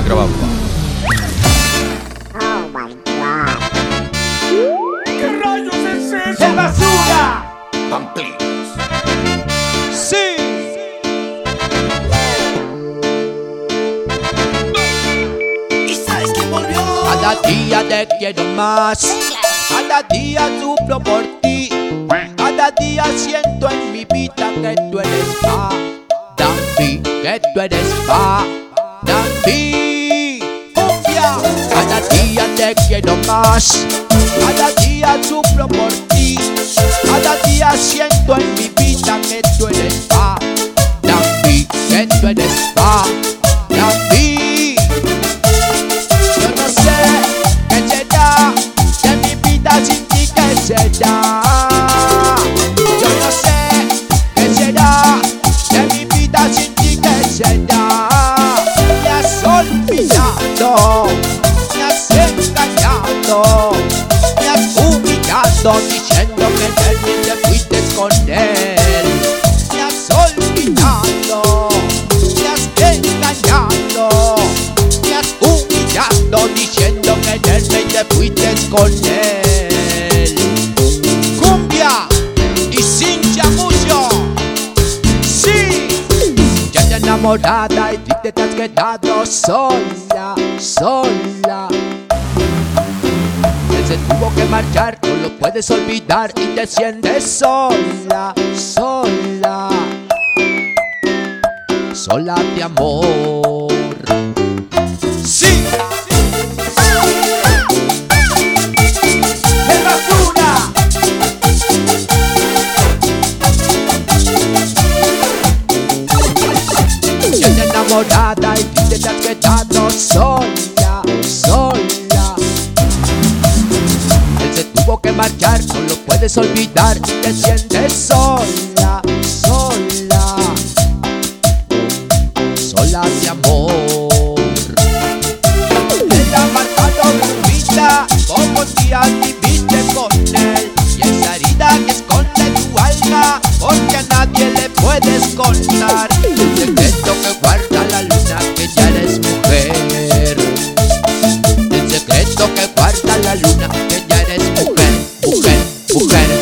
grabar. Oh my god. ¿Qué rayos es eso? ¡Es basura! Pamplinos. ¡Sí! ¿Y sabes quién volvió? Cada día te quiero más. Cada día sufro por ti. Cada día siento en mi vida que tú eres Dandy, que tú eres Dandy. Cumbia. Cada día te quiero más. Cada día sufro por ti. Cada día siento en mi vida que tú eres Dandy, que tú eres Dandy. Yo no sé qué será de mi vida sin ti, qué será. Yo no sé qué será de mi vida sin ti, qué será. Me has olvidado, me has engañado, me has humillado diciendo que de mí te fuiste con él. Me has olvidado, me has engañado, me has humillado diciendo que de mí te fuiste con él. Cumbia y sin chamuyo. Sí, ya te enamorada y triste te has quedado sola, sola. Él se tuvo que marchar, no lo puedes olvidar y te sientes sola, sola, sola de amor. Sí. ¡Es basura! Ya te enamorada y triste te has quedado sola, sola. Él se tuvo que marchar, no lo puedes olvidar y te sientes sola, sola, sola de amor. Él ha marcado tu vida, pocos días viviste con él, y esa herida que esconde tu alma, porque a nadie le puedes contar. El secreto que guarda la luna, que ya eres mujer. El secreto que guarda la luna, que ya eres mujer, mujer, mujer.